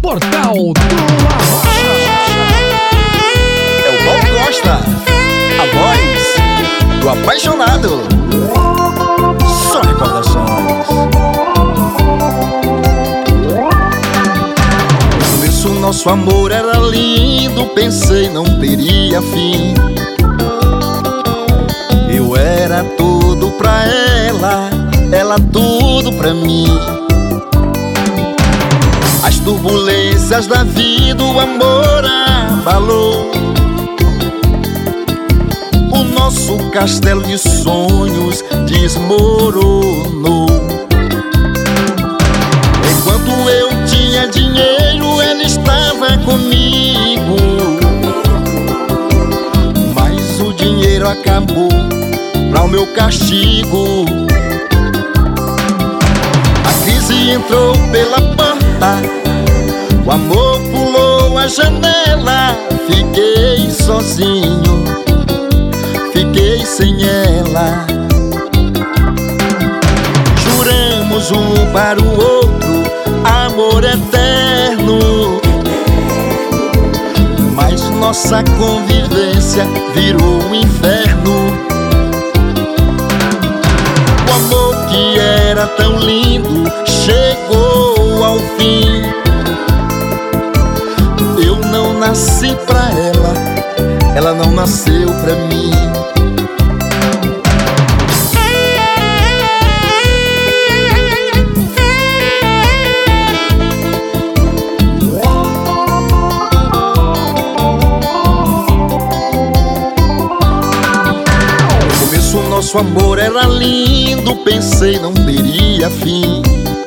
Portal do Arrocha. É o Paulo Costa, a voz do apaixonado. Só recordações. No começo nosso amor era lindo, pensei não teria fim. Eu era tudo pra ela tudo pra mim. As turbulências da vida, o amor abalou o nosso castelo de sonhos desmoronou. Enquanto eu tinha dinheiro, ela estava comigo, mas o dinheiro acabou pra o meu castigo. A crise entrou pela porta, o amor pulou a janela. Fiquei sozinho, fiquei sem ela. Juramos um para o outro amor eterno, mas nossa convivência virou um inferno. O amor que era tão lindo chegou ao fim. Eu não nasci pra ela não nasceu pra mim. No começo nosso amor era lindo, pensei não teria fim.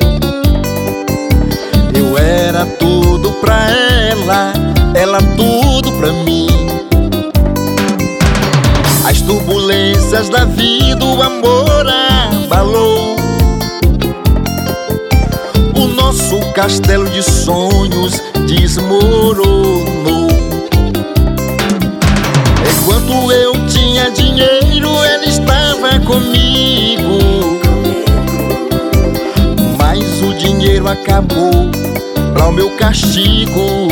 Eu era tudo pra ela tudo pra mim. As turbulências da vida, o amor abalou o nosso castelo de sonhos desmoronou. Enquanto eu tinha dinheiro, ela estava comigo, mas o dinheiro acabou pra o meu castigo.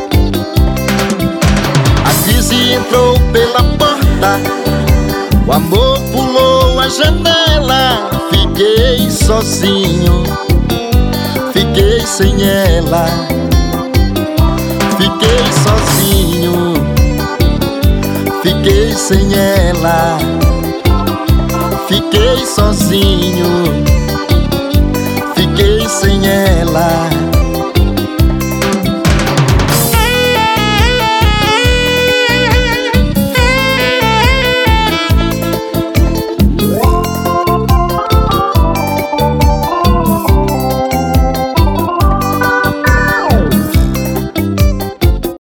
A crise entrou pela porta, o amor pulou a janela. Fiquei sozinho, fiquei sem ela. Fiquei sozinho, fiquei sem ela. Fiquei sozinho,